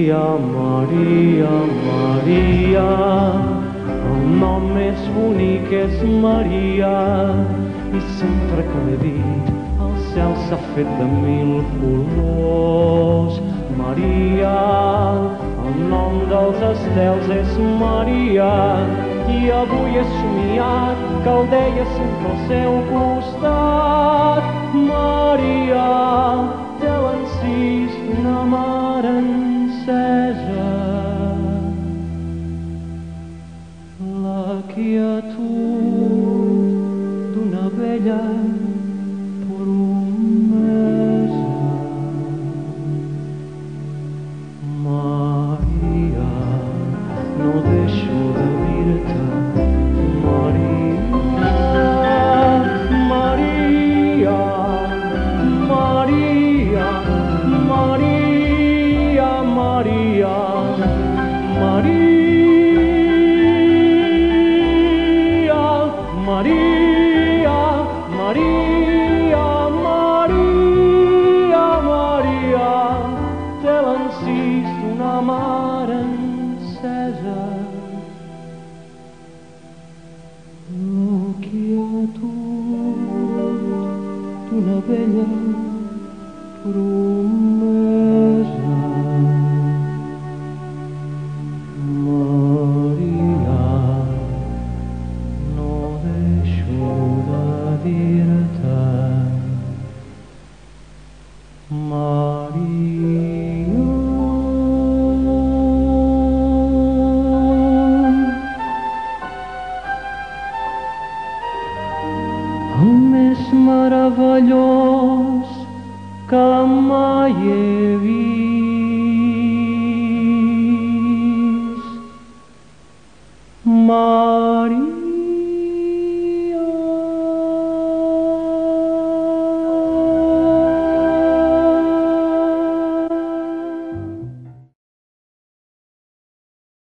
Maria, Maria, Maria, el nom més bonic és Maria, i sempre que l'he dit el cel s'ha fet de mil colors. Maria, el nom dels estels és Maria, i avui he somiat que el deia sempre al seu costat. Maria, té l'encís d'una mar encesa, la quietud d'una vella promesa. Maria, no deixo de dir-te, Maria, Maria, Maria, Maria, Maria, Maria, Maria, Maria, Maria, Maria, té l'encís d'una mar encesa, la quietud d'una vella promesa. Maria, no deixo de dir-te, Maria. El més meravellós que mai he vist,